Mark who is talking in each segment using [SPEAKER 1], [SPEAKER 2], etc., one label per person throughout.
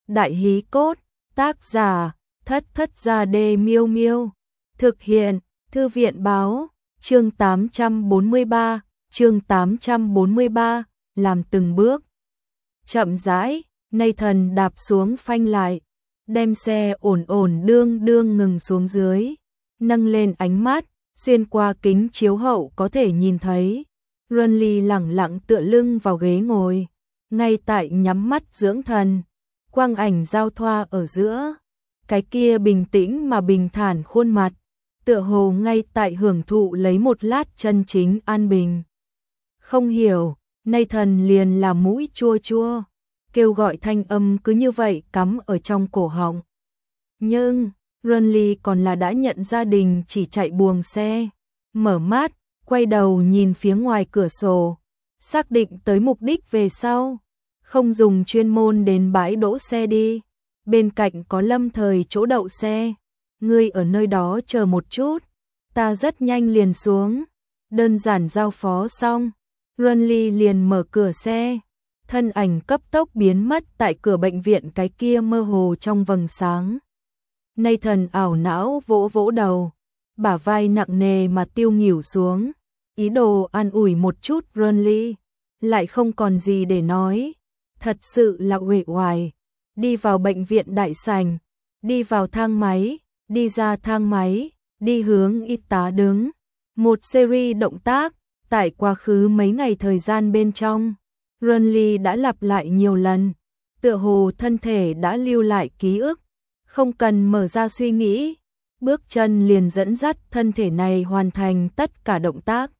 [SPEAKER 1] Đại hí cốt, tác giả, Thất Thất Gia Đê Miêu Miêu. Thực hiện, Thư viện báo, chương 843, làm từng bước. Chậm rãi, Nathan đạp xuống phanh lại, đem xe ổn ổn đương đương ngừng xuống dưới, nâng lên ánh mắt, xuyên qua kính chiếu hậu có thể nhìn thấy. Runley lẳng lặng tựa lưng vào ghế ngồi, ngay tại nhắm mắt dưỡng thần, quang ảnh giao thoa ở giữa. Cái kia bình tĩnh mà bình thản khuôn mặt, tựa hồ ngay tại hưởng thụ lấy một lát chân chính an bình. Không hiểu, Nathan liền là mũi chua chua, kêu gọi thanh âm cứ như vậy cắm ở trong cổ họng. Nhưng, Runley còn là đã nhận gia đình chỉ chạy buồng xe, mở mắt, quay đầu nhìn phía ngoài cửa sổ, xác định tới mục đích về sau, không dùng chuyên môn đến bãi đỗ xe đi, bên cạnh có lâm thời chỗ đậu xe, ngươi ở nơi đó chờ một chút, ta rất nhanh liền xuống. Đơn giản giao phó xong, Runley liền mở cửa xe, thân ảnh cấp tốc biến mất tại cửa bệnh viện cái kia mơ hồ trong vầng sáng. Nathan ảo não vỗ vỗ đầu, bả vai nặng nề mà tiêu nghỉu xuống, ý đồ an ủi một chút Runley, lại không còn gì để nói, thật sự là uể oải. Đi vào bệnh viện đại sảnh, đi vào thang máy, đi ra thang máy, đi hướng y tá đứng. Một series động tác, tại quá khứ mấy ngày thời gian bên trong, Runley đã lặp lại nhiều lần, tựa hồ thân thể đã lưu lại ký ức, không cần mở ra suy nghĩ, bước chân liền dẫn dắt thân thể này hoàn thành tất cả động tác.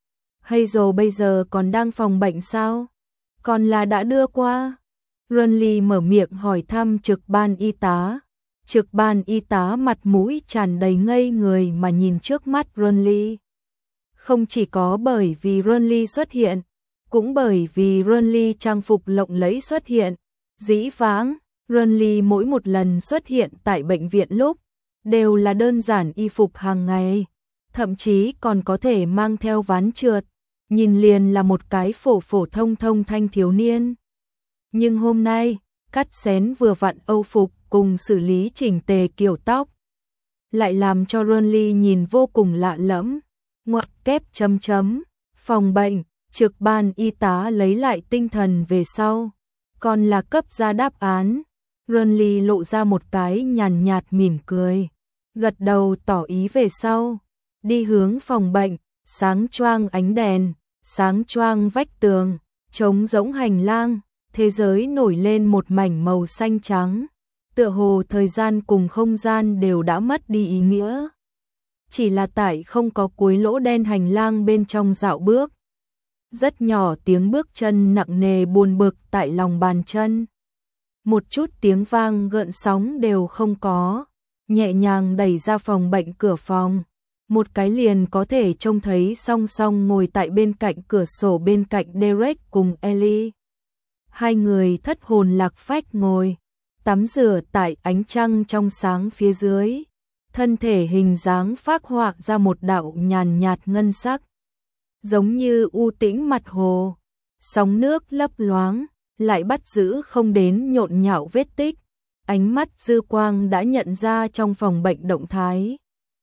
[SPEAKER 1] Hazel bây giờ còn đang phòng bệnh sao? Còn là đã đưa qua? Runley mở miệng hỏi thăm trực ban y tá. Trực ban y tá mặt mũi tràn đầy ngây người mà nhìn trước mắt Runley. Không chỉ có bởi vì Runley xuất hiện, cũng bởi vì Runley trang phục lộng lẫy xuất hiện. Dĩ vãng, Runley mỗi một lần xuất hiện tại bệnh viện lúc, đều là đơn giản y phục hàng ngày, thậm chí còn có thể mang theo ván trượt, nhìn liền là một cái phổ phổ thông thông thanh thiếu niên. Nhưng hôm nay, cắt xén vừa vặn âu phục cùng xử lý chỉnh tề kiểu tóc, lại làm cho Runley nhìn vô cùng lạ lẫm. Ngoặc kép chấm chấm, phòng bệnh, trực ban y tá lấy lại tinh thần về sau, còn là cấp ra đáp án. Runley lộ ra một cái nhàn nhạt mỉm cười, gật đầu tỏ ý về sau, đi hướng phòng bệnh, sáng choang ánh đèn, sáng choang vách tường, trống rỗng hành lang, thế giới nổi lên một mảnh màu xanh trắng, tựa hồ thời gian cùng không gian đều đã mất đi ý nghĩa. Chỉ là tại không có cuối lỗ đen hành lang bên trong dạo bước. Rất nhỏ tiếng bước chân nặng nề buồn bực tại lòng bàn chân. Một chút tiếng vang gợn sóng đều không có, nhẹ nhàng đẩy ra phòng bệnh cửa phòng. Một cái liền có thể trông thấy song song ngồi tại bên cạnh cửa sổ bên cạnh Derek cùng Ellie. Hai người thất hồn lạc phách ngồi, tắm rửa tại ánh trăng trong sáng phía dưới. Thân thể hình dáng phác họa ra một đạo nhàn nhạt ngân sắc, giống như u tĩnh mặt hồ, sóng nước lấp loáng, lại bắt giữ không đến nhộn nhạo vết tích. Ánh mắt dư quang đã nhận ra trong phòng bệnh động thái.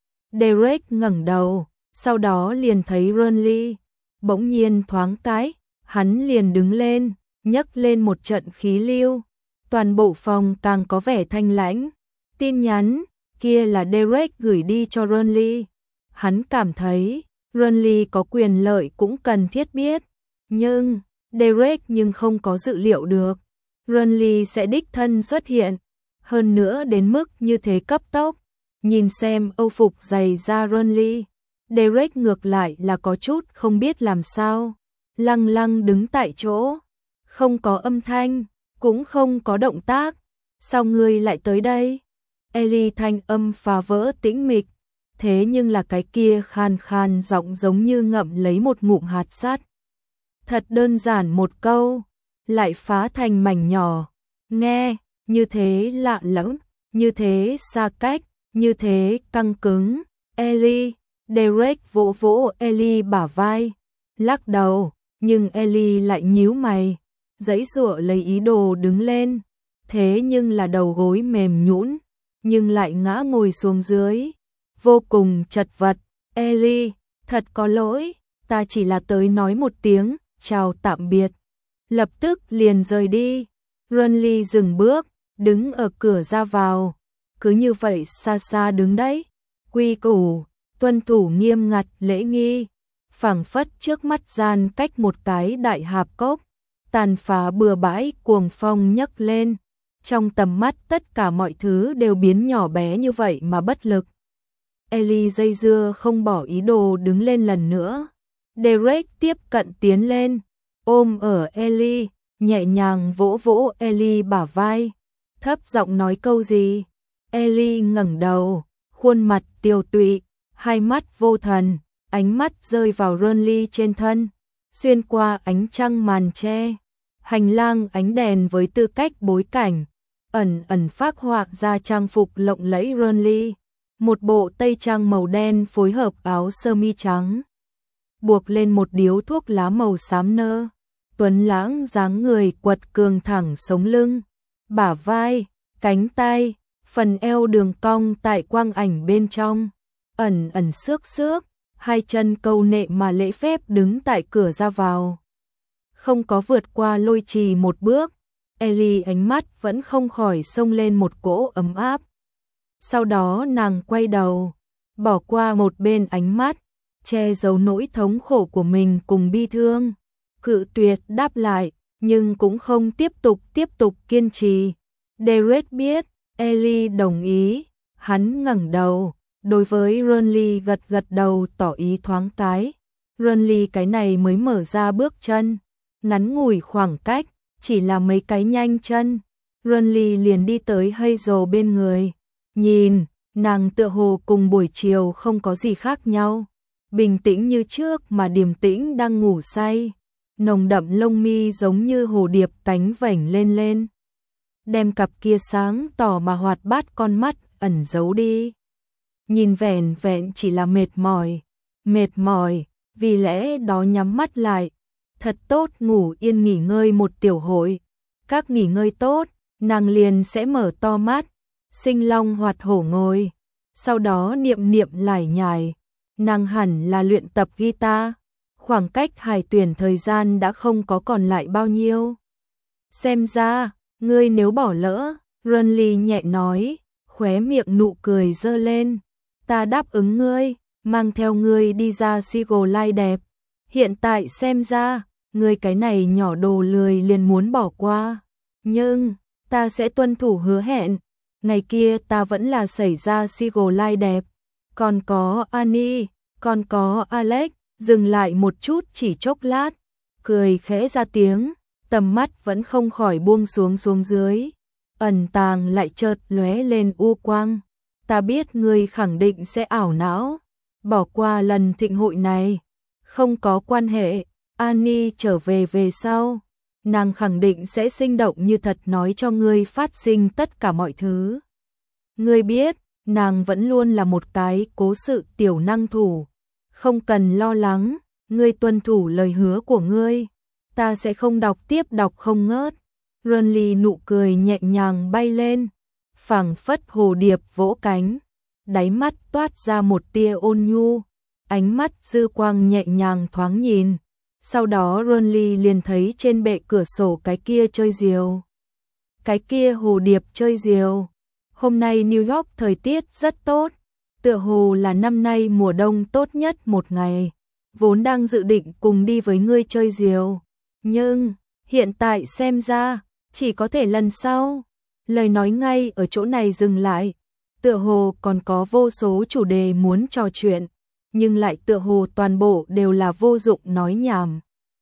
[SPEAKER 1] Derek ngẩng đầu, sau đó liền thấy Runley, bỗng nhiên thoáng cái, hắn liền đứng lên, nhấc lên một trận khí lưu, toàn bộ phòng càng có vẻ thanh lãnh. Tin nhắn kia là Derek gửi đi cho Runley. Hắn cảm thấy Runley có quyền lợi cũng cần thiết biết, nhưng Derek không có dự liệu được Runley sẽ đích thân xuất hiện, hơn nữa đến mức như thế cấp tốc. Nhìn xem âu phục dày da Runley, Derek ngược lại là có chút không biết làm sao, lăng lăng đứng tại chỗ, không có âm thanh, cũng không có động tác. Sao ngươi lại tới đây? Ellie thanh âm phá vỡ tĩnh mịch, thế nhưng là cái kia khan khan giọng giống như ngậm lấy một ngụm hạt sắt. Thật đơn giản một câu, lại phá thành mảnh nhỏ, nghe như thế lạ lẫm, như thế xa cách, như thế căng cứng. Ellie, Derek vỗ vỗ Ellie bả vai, lắc đầu, nhưng Ellie lại nhíu mày, giãy giụa lấy ý đồ đứng lên. thế nhưng là đầu gối mềm nhũn, nhưng lại ngã ngồi xuống dưới, vô cùng chật vật. Ellie, thật có lỗi, ta chỉ là tới nói một tiếng, chào tạm biệt. Lập tức liền rời đi. Renly dừng bước, đứng ở cửa ra vào, cứ như vậy xa xa đứng đấy. Quy củ, tuân thủ nghiêm ngặt lễ nghi, phảng phất trước mắt gian cách một cái đại hạp cốc, tàn phá bừa bãi cuồng phong nhấc lên. Trong tầm mắt tất cả mọi thứ đều biến nhỏ bé như vậy mà bất lực. Ellie dây dưa không bỏ ý đồ đứng lên lần nữa. Derek tiếp cận tiến lên, ôm ở Ellie, nhẹ nhàng vỗ vỗ Ellie bả vai, thấp giọng nói câu gì. Ellie ngẩng đầu, khuôn mặt tiều tụy, hai mắt vô thần, ánh mắt rơi vào Renly trên thân, xuyên qua ánh trăng màn che. Hành lang ánh đèn với tư cách bối cảnh, ẩn ẩn phác họa ra trang phục lộng lẫy Renly, một bộ tây trang màu đen phối hợp áo sơ mi trắng, buộc lên một điếu thuốc lá màu xám nơ, tuấn lãng dáng người quật cường thẳng sống lưng, bả vai, cánh tay, phần eo đường cong tại quang ảnh bên trong, ẩn ẩn xước xước, hai chân câu nệ mà lễ phép đứng tại cửa ra vào. Không có vượt qua lôi trì một bước, Ellie ánh mắt vẫn không khỏi xông lên một cỗ ấm áp. Sau đó nàng quay đầu, bỏ qua một bên ánh mắt, che giấu nỗi thống khổ của mình cùng bi thương, cự tuyệt đáp lại, nhưng cũng không tiếp tục kiên trì. Derek biết, Ellie đồng ý, hắn ngẩng đầu, đối với Renly gật gật đầu tỏ ý thoáng cái. Renly cái này mới mở ra bước chân, ngắn ngủi khoảng cách, chỉ là mấy cái nhanh chân, Renly liền đi tới Hazel bên người. Nhìn, nàng tựa hồ cùng buổi chiều không có gì khác nhau, bình tĩnh như trước mà điềm tĩnh đang ngủ say, nồng đậm lông mi giống như hồ điệp cánh vểnh lên lên, đem cặp kia sáng tỏ mà hoạt bát con mắt ẩn giấu đi. Nhìn vẻn vẹn chỉ là mệt mỏi, vì lẽ đó nhắm mắt lại, thật tốt ngủ yên nghỉ ngơi một tiểu hội. Các nghỉ ngơi tốt, nàng liền sẽ mở to mắt, sinh long hoạt hổ ngồi, sau đó niệm lải nhải, nàng hẳn là luyện tập guitar, khoảng cách hải tuyển thời gian đã không có còn lại bao nhiêu. Xem ra, ngươi nếu bỏ lỡ, Renly nhẹ nói, khóe miệng nụ cười dơ lên, ta đáp ứng ngươi, mang theo ngươi đi ra Seagull đẹp. Hiện tại xem ra, ngươi cái này nhỏ đồ lười liền muốn bỏ qua, nhưng ta sẽ tuân thủ hứa hẹn, ngày kia ta vẫn là xảy ra Seagull đẹp. Còn có Annie, còn có Alex. Dừng lại một chút chỉ chốc lát, cười khẽ ra tiếng, tầm mắt vẫn không khỏi buông xuống dưới, ẩn tàng lại chợt lóe lên u quang. Ta biết ngươi khẳng định sẽ ảo não, bỏ qua lần thịnh hội này, không có quan hệ, Annie trở về sau, nàng khẳng định sẽ sinh động như thật nói cho ngươi phát sinh tất cả mọi thứ. Ngươi biết, nàng vẫn luôn là một cái cố sự tiểu năng thủ. Không cần lo lắng, ngươi tuân thủ lời hứa của ngươi, ta sẽ không đọc không ngớt. Renly nụ cười nhẹ nhàng bay lên, phảng phất hồ điệp vỗ cánh, đáy mắt toát ra một tia ôn nhu, ánh mắt dư quang nhẹ nhàng thoáng nhìn. Sau đó Renly liền thấy trên bệ cửa sổ cái kia chơi diều. Cái kia hồ điệp chơi diều. Hôm nay New York thời tiết rất tốt. Tựa hồ là năm nay mùa đông tốt nhất một ngày, vốn đang dự định cùng đi với ngươi chơi diều, nhưng hiện tại xem ra chỉ có thể lần sau. Lời nói ngay ở chỗ này dừng lại, tựa hồ còn có vô số chủ đề muốn trò chuyện, nhưng lại tựa hồ toàn bộ đều là vô dụng nói nhảm.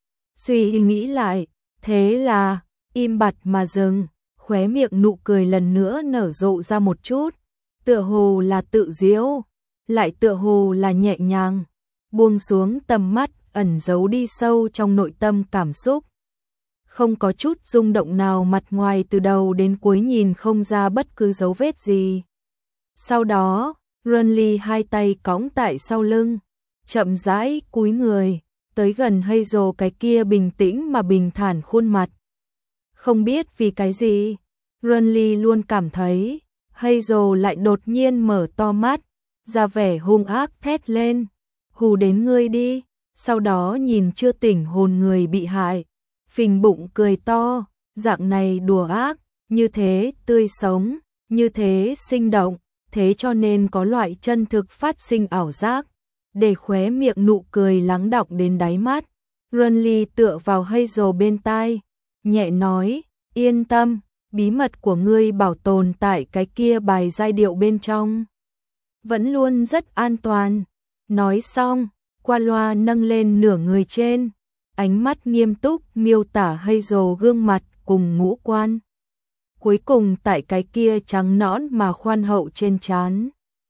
[SPEAKER 1] Suy nghĩ lại, thế là im bặt mà dừng, khóe miệng nụ cười lần nữa nở rộ ra một chút. Tựa hồ là tự giễu, lại tựa hồ là nhẹ nhàng, buông xuống tầm mắt, ẩn giấu đi sâu trong nội tâm cảm xúc. Không có chút rung động nào, mặt ngoài từ đầu đến cuối nhìn không ra bất cứ dấu vết gì. Sau đó, Renly hai tay cõng tại sau lưng, chậm rãi cúi người, tới gần Hazel cái kia bình tĩnh mà bình thản khuôn mặt. Không biết vì cái gì, Renly luôn cảm thấy, Hazel lại đột nhiên mở to mắt, ra vẻ hung ác thét lên, hù đến ngươi đi, sau đó nhìn chưa tỉnh hồn người bị hại, phình bụng cười to, dạng này đùa ác, như thế tươi sống, như thế sinh động, thế cho nên có loại chân thực phát sinh ảo giác, để khóe miệng nụ cười lắng đọng đến đáy mắt. Renly tựa vào Hazel bên tai, nhẹ nói, yên tâm, bí mật của ngươi bảo tồn tại cái kia bài giai điệu bên trong. Vẫn luôn rất an toàn. Nói xong, qua loa nâng lên nửa người trên, ánh mắt nghiêm túc miêu tả Hazel gương mặt cùng ngũ quan. Cuối cùng tại cái kia trắng nõn mà khoan hậu trên trán.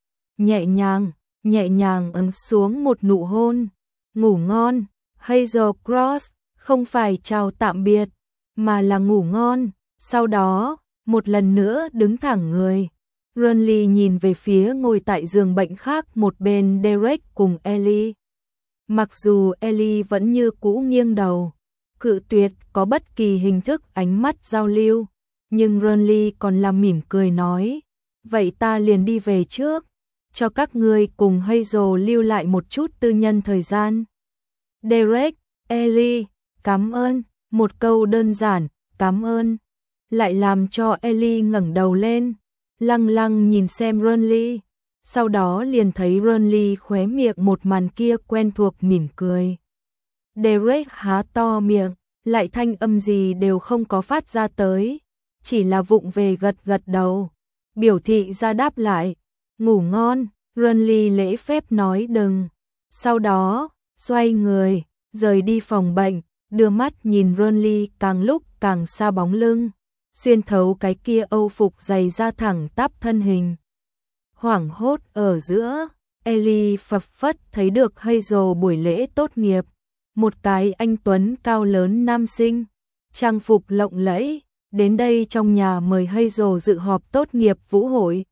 [SPEAKER 1] Nhẹ nhàng ấn xuống một nụ hôn. Ngủ ngon, Hazel Cross, không phải chào tạm biệt, mà là ngủ ngon. Sau đó, một lần nữa đứng thẳng người. Renly nhìn về phía ngồi tại giường bệnh khác một bên Derek cùng Ellie. Mặc dù Ellie vẫn như cũ nghiêng đầu, cự tuyệt có bất kỳ hình thức ánh mắt giao lưu, nhưng Renly còn làm mỉm cười nói, vậy ta liền đi về trước, cho các ngươi cùng Hazel lưu lại một chút tư nhân thời gian. Derek, Ellie, cảm ơn, một câu đơn giản, cảm ơn, lại làm cho Ellie ngẩng đầu lên, lăng lăng nhìn xem Renly, sau đó liền thấy Renly khóe miệng một màn kia quen thuộc mỉm cười. Derek há to miệng, lại thanh âm gì đều không có phát ra tới, chỉ là vụng về gật gật đầu, biểu thị ra đáp lại, ngủ ngon, Renly lễ phép nói đừng, sau đó, xoay người, rời đi phòng bệnh, đưa mắt nhìn Renly càng lúc càng xa bóng lưng, xuyên thấu cái kia âu phục dày da thẳng tắp thân hình. Hoảng hốt ở giữa, Ellie phập phất thấy được Hazel buổi lễ tốt nghiệp, một cái anh tuấn cao lớn nam sinh, trang phục lộng lẫy, đến đây trong nhà mời Hazel dự họp tốt nghiệp vũ hội.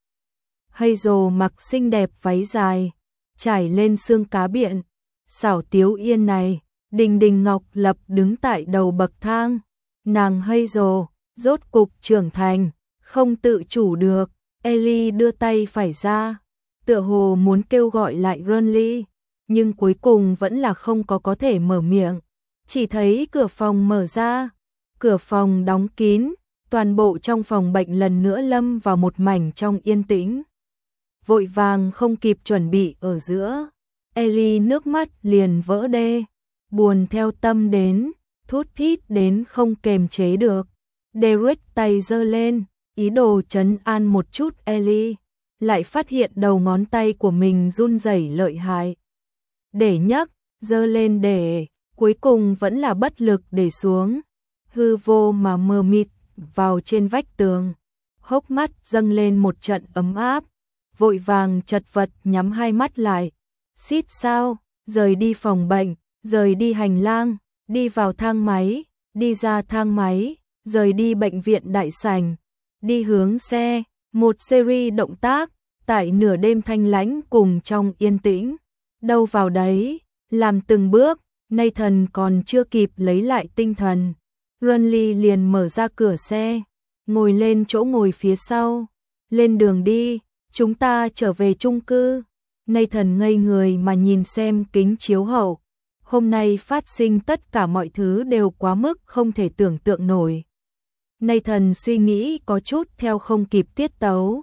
[SPEAKER 1] Hazel mặc xinh đẹp váy dài, trải lên xương cá biện, xảo tiếu yên này, Đình Đình Ngọc Lập đứng tại đầu bậc thang, nàng Hazel rốt cục trưởng thành, không tự chủ được, Ellie đưa tay phải ra, tựa hồ muốn kêu gọi lại Renly, nhưng cuối cùng vẫn là không có thể mở miệng, chỉ thấy cửa phòng mở ra, cửa phòng đóng kín, toàn bộ trong phòng bệnh lần nữa lâm vào một mảnh trong yên tĩnh. Vội vàng không kịp chuẩn bị ở giữa, Ellie nước mắt liền vỡ đê, buồn theo tâm đến, thút thít đến không kềm chế được. Derek tay giơ lên, ý đồ trấn an một chút Ellie, lại phát hiện đầu ngón tay của mình run rẩy lợi hại. Để nhấc, giơ lên để, cuối cùng vẫn là bất lực để xuống, hư vô mà mờ mịt vào trên vách tường, hốc mắt dâng lên một trận ấm áp, vội vàng chật vật nhắm hai mắt lại, xít sao, rời đi phòng bệnh, rời đi hành lang, đi vào thang máy, đi ra thang máy, rời đi bệnh viện đại sảnh, đi hướng xe, một series động tác, tại nửa đêm thanh lãnh cùng trong yên tĩnh, đâu vào đấy, làm từng bước, Nathan còn chưa kịp lấy lại tinh thần, Renly liền mở ra cửa xe, ngồi lên chỗ ngồi phía sau, lên đường đi, chúng ta trở về chung cư. Nathan ngây người mà nhìn xem kính chiếu hậu, hôm nay phát sinh tất cả mọi thứ đều quá mức không thể tưởng tượng nổi. Nathan suy nghĩ có chút theo không kịp tiết tấu.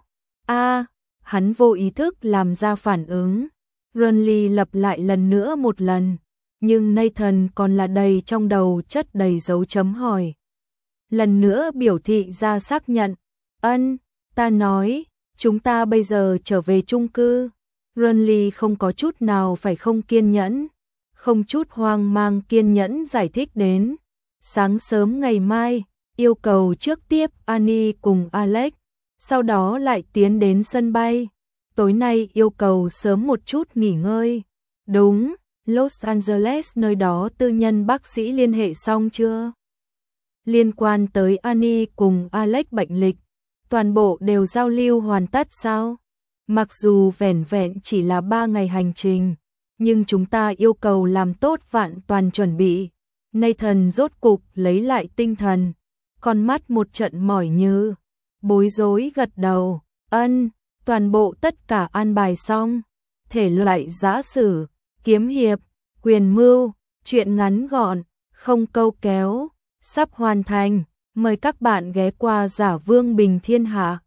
[SPEAKER 1] Hắn vô ý thức làm ra phản ứng. Renly lặp lại lần nữa một lần, nhưng Nathan còn là đầy trong đầu chất đầy dấu chấm hỏi. Lần nữa biểu thị ra xác nhận. Ta nói, chúng ta bây giờ trở về chung cư. Renly không có chút nào phải không kiên nhẫn, không chút hoang mang kiên nhẫn giải thích đến. Sáng sớm ngày mai, yêu cầu trước tiếp Annie cùng Alex, sau đó lại tiến đến sân bay. Tối nay yêu cầu sớm một chút nghỉ ngơi. Đúng, Los Angeles nơi đó tư nhân bác sĩ liên hệ xong chưa? Liên quan tới Annie cùng Alex bệnh lịch, toàn bộ đều giao lưu hoàn tất sao? Mặc dù vẻn vẹn chỉ là 3 ngày hành trình, nhưng chúng ta yêu cầu làm tốt vạn toàn chuẩn bị. Nathan rốt cục lấy lại tinh thần, con mắt một trận mỏi như bối rối gật đầu, ân, toàn bộ tất cả an bài xong. Thể loại giã sử, kiếm hiệp, quyền mưu, truyện ngắn gọn, không câu kéo, sắp hoàn thành. Mời các bạn ghé qua Giả Vương Bình Thiên Hạ.